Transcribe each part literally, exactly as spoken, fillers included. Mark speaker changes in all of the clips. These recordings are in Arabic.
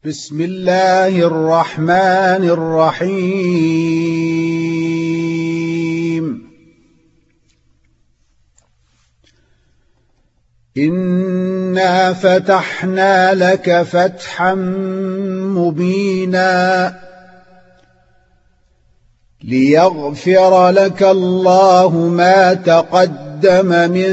Speaker 1: بسم الله الرحمن الرحيم. إنا فتحنا لك فتحا مبينا ليغفر لك الله ما تقدم من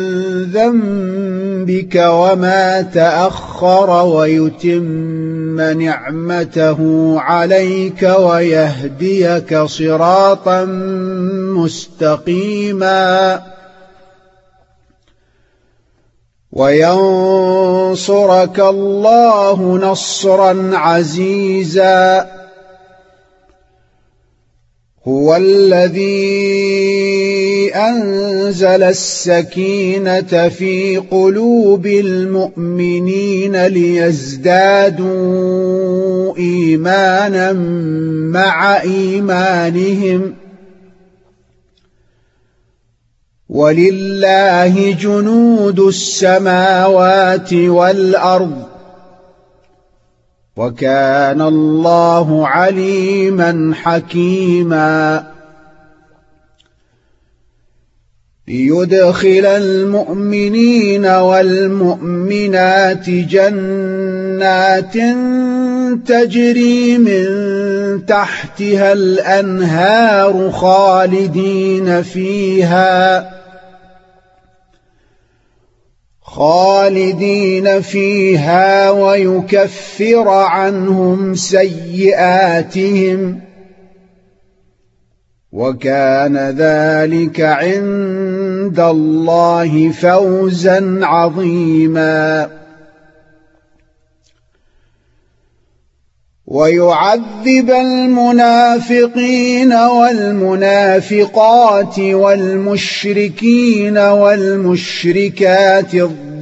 Speaker 1: ذنبك وما تأخر ويتم نعمته عليك ويهديك صراطا مستقيما وينصرك الله نصرا عزيزا. هو الذي أنزل السكينة في قلوب المؤمنين ليزدادوا إيمانا مع إيمانهم ولله جنود السماوات والأرض وكان الله عليما حكيما. ليدخل المؤمنين والمؤمنات جنات تجري من تحتها الأنهار خالدين فيها خالدين فيها ويكفر عنهم سيئاتهم وكان ذلك عند الله فوزا عظيما. ويعذب المنافقين والمنافقات والمشركين والمشركات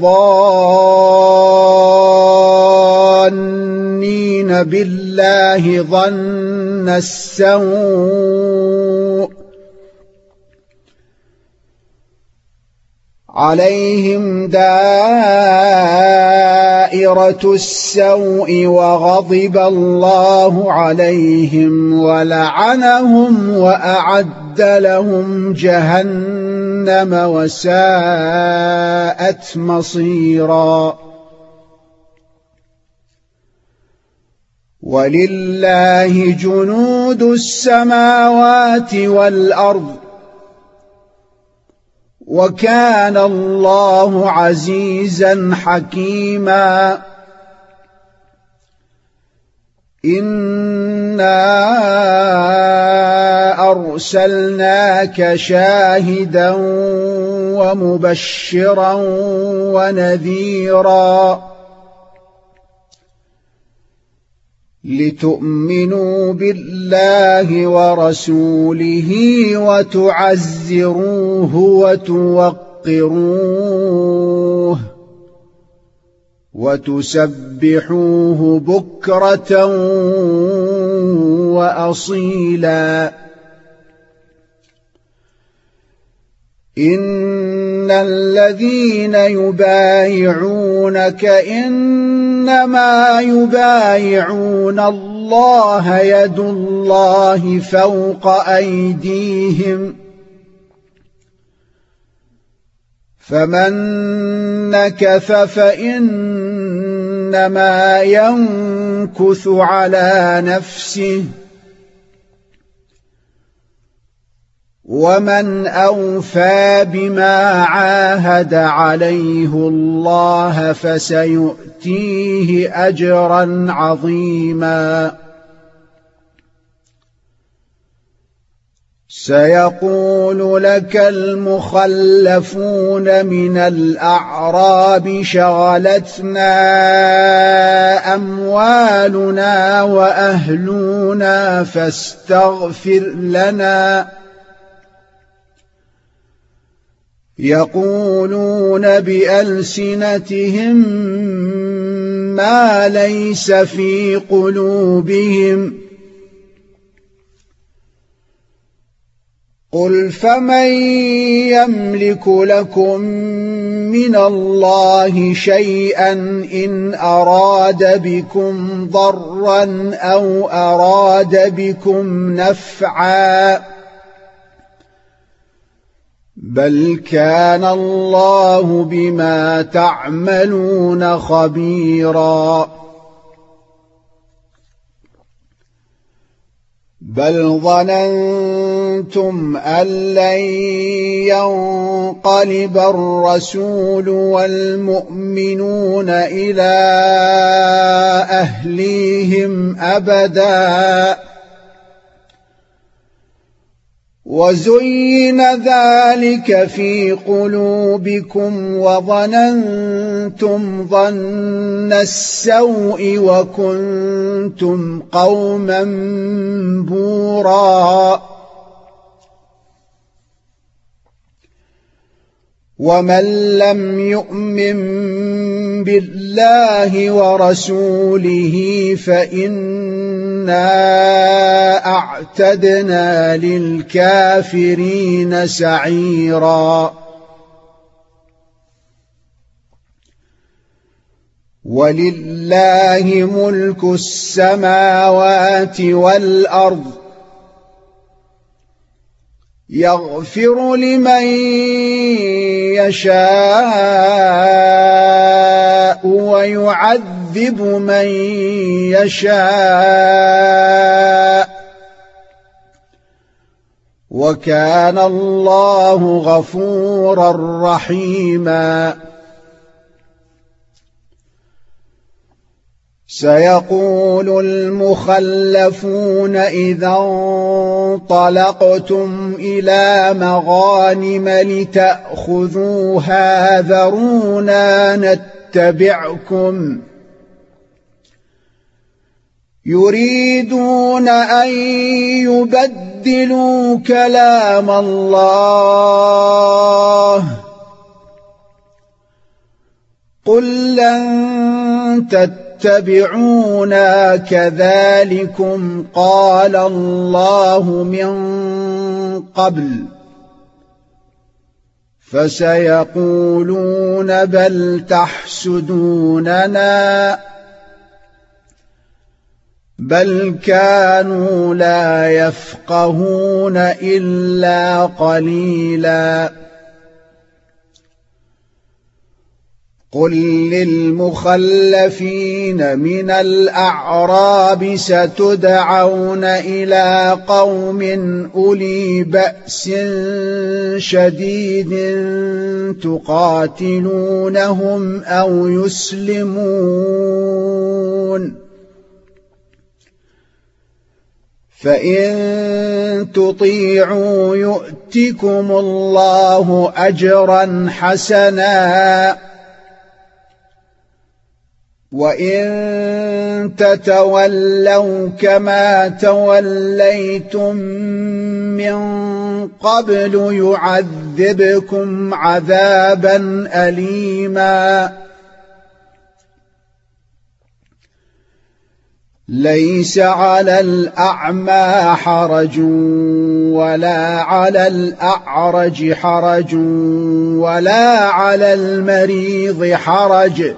Speaker 1: الظانين بالله ظن السوء عليهم دائرة السوء وغضب الله عليهم ولعنهم وأعد لهم جهنم وساءت مصيرا. ولله جنود السماوات والأرض وكان الله عزيزا حكيما. إنا أرسلناك شاهدا ومبشرا ونذيرا لتؤمنوا بالله ورسوله وتعزروه وتوقروه وتسبحوه بكرة وأصيلا. إن الذين يبايعونك إنما يبايعون الله يد الله فوق أيديهم فمن نكث فإنما ينكث على نفسه ومن أوفى بما عاهد عليه الله فسيؤتيه أجرا عظيما. سيقول لك المخلفون من الأعراب شغلتنا أموالنا وأهلنا فاستغفر لنا يقولون بألسنتهم ما ليس في قلوبهم قل فمن يملك لكم من الله شيئا إن أراد بكم ضرا أو أراد بكم نفعا بل كان الله بما تعملون خبيرا بل ظننتم أن لن ينقلب الرسول والمؤمنون إلى أهليهم أبدا وزين ذلك في قلوبكم وظننتم ظن السوء وكنتم قوما بورا ومن لم يؤمن بالله ورسوله فإنا أعتدنا للكافرين سعيرا ولله ملك السماوات والأرض يغفر لمن يشاء ويعذب من يشاء وكان الله غفورا رحيما سيقول المخلفون إذا انطلقتم إلى مغانم لتأخذوها ذرونا نتبعكم يريدون أن يبدلوا كلام الله قل لن تتبعونا كذلكم قال الله من قبل فسيقولون بل تحسدوننا بل كانوا لا يفقهون إلا قليلا قل للمخلفين من الأعراب ستدعون إلى قوم أولي بأس شديد تقاتلونهم أو يسلمون فإن تطيعوا يؤتكم الله أجرا حسنا وإن تتولوا كما توليتم من قبل يعذبكم عذابا أليما ليس على الأعمى حرج ولا على الأعرج حرج ولا على المريض حرج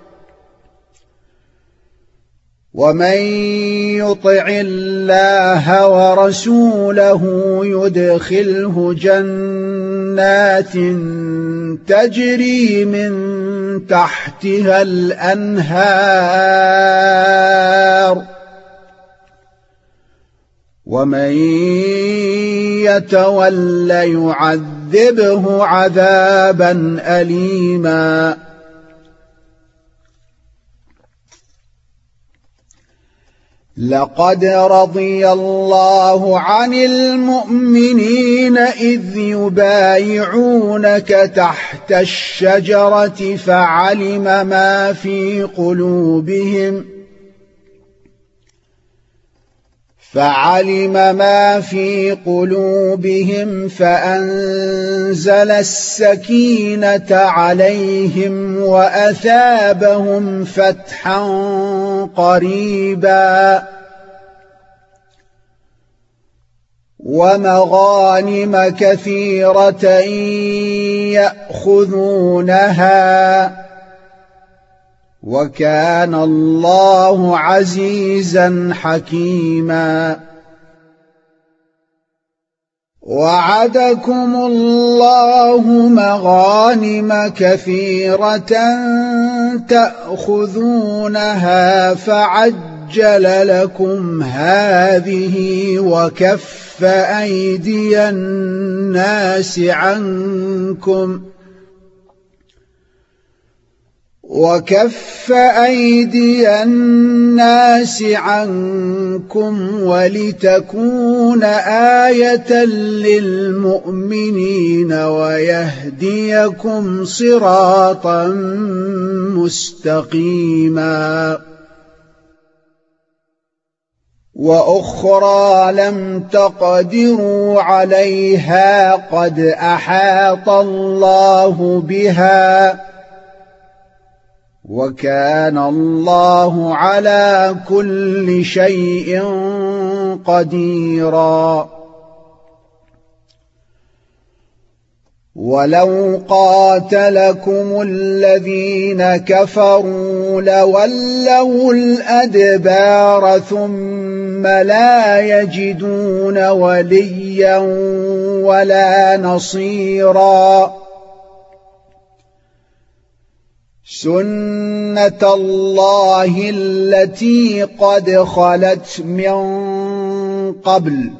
Speaker 1: ومن يطع الله ورسوله يدخله جنات تجري من تحتها الأنهار ومن يتول يعذبه عذابا أليما لقد رضي الله عن المؤمنين إذ يبايعونك تحت الشجرة فعلم ما في قلوبهم فعلم ما في قلوبهم فأنزل السكينة عليهم وأثابهم فتحا قريبا ومغانم كثيرة يأخذونها وكان الله عزيزا حكيما وعدكم الله مغانم كثيرة تأخذونها فعجل لكم هذه وكف أيدي الناس عنكم وكف أيدي الناس عنكم ولتكون آية للمؤمنين ويهديكم صراطا مستقيما وأخرى لم تقدروا عليها قد أحاط الله بها وكان الله على كل شيء قديرا ولو قاتلكم الذين كفروا لولوا الأدبار ثم لا يجدون وليا ولا نصيرا سنة الله التي قد خلت من قبل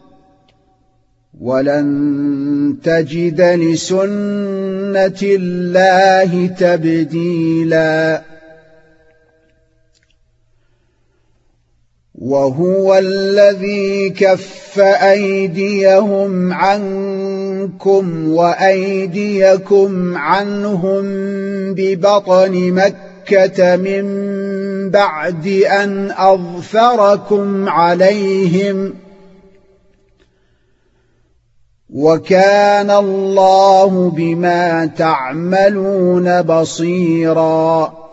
Speaker 1: ولن تجد لسنة الله تبديلا وهو الذي كف أيديهم عنكم وأيديكم عنهم ببطن مكة من بعد أن أظفركم عليهم وكان الله بما تعملون بصيرا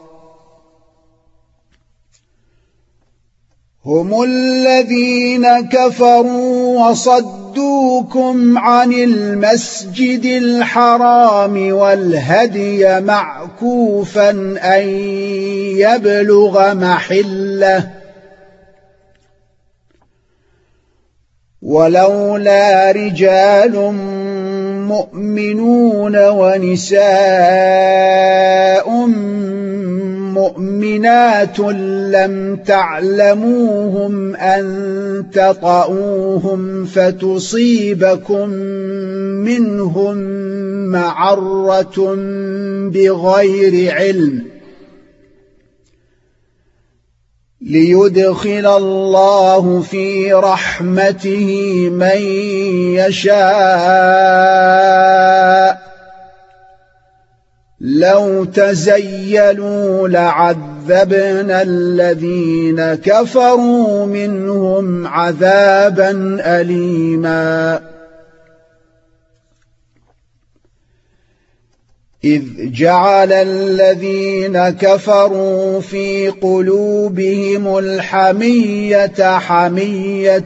Speaker 1: هم الذين كفروا وصدوكم عن المسجد الحرام والهدي معكوفا أن يبلغ محله ولولا رجال مؤمنون ونساء مؤمنات لم تعلموهم أن تطؤوهم فتصيبكم منهم معرة بغير علم ليدخل الله في رحمته من يشاء لو تزيلوا لعذبنا الذين كفروا منهم عذابا أليما إذ جعل الذين كفروا في قلوبهم الحمية حمية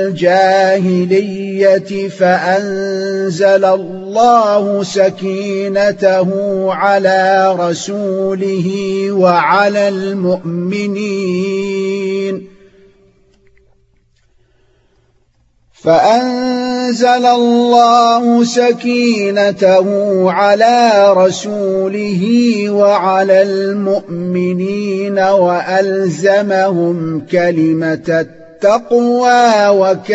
Speaker 1: الجاهلية فأنزل الله سكينته على رسوله وعلى المؤمنين فأنزل الله سكينته على رسوله وعلى المؤمنين وألزمهم كلمة التقوى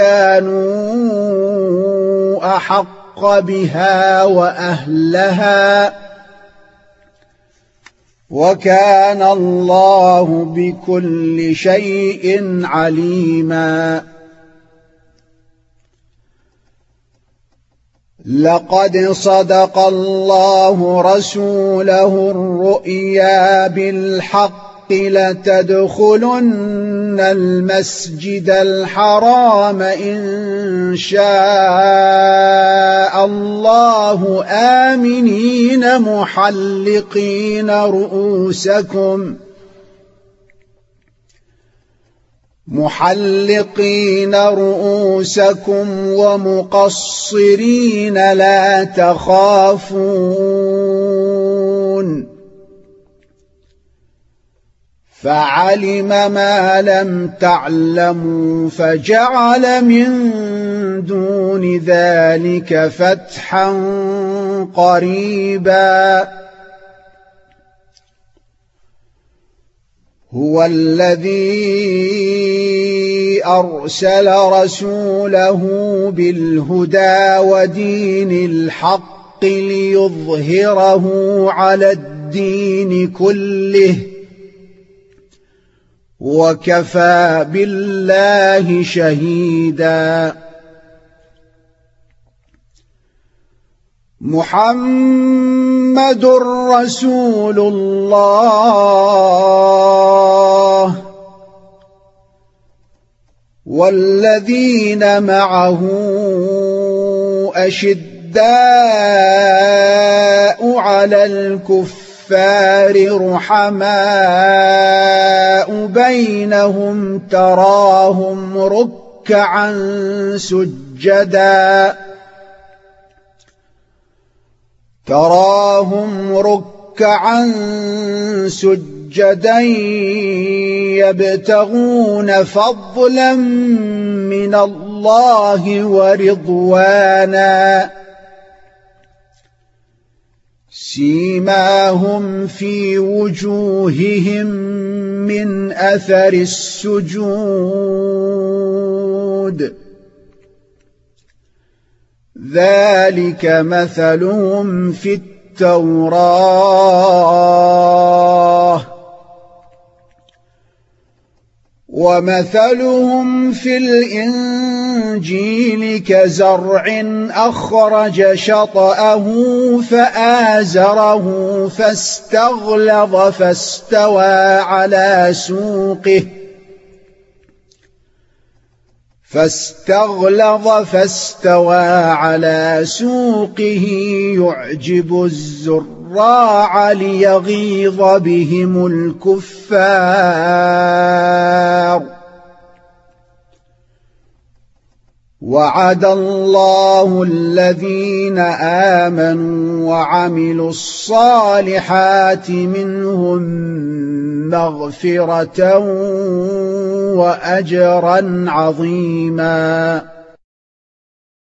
Speaker 1: وكانوا أحق بها وأهلها وكان الله بكل شيء عليما لقد صدق الله رسوله الرؤيا بالحق لتدخلن المسجد الحرام إن شاء الله آمنين محلقين رؤوسكم محلقين رؤوسكم ومقصرين لا تخافون فعلم ما لم تعلموا فجعل من دون ذلك فتحا قريبا هو الذي أرسل رسوله بالهدى ودين الحق ليظهره على الدين كله وكفى بالله شهيدا محمد رسول الله والذين معه أشداء على الكفار رحماء بينهم تراهم ركعا سجدا تراهم ركعا سجدا يبتغون فضلا من الله ورضوانا سيماهم في وجوههم من أثر السجود ذلك مثلهم في التوراة ومثلهم في الإنجيل كزرع أخرج شطأه فآزره فاستغلظ فاستوى على سوقه فاستغلظ فاستوى على سوقه يعجب الزراع ليغيظ بهم الكفار وعد الله الذين آمنوا وعملوا الصالحات منهم مغفرة وأجرا عظيما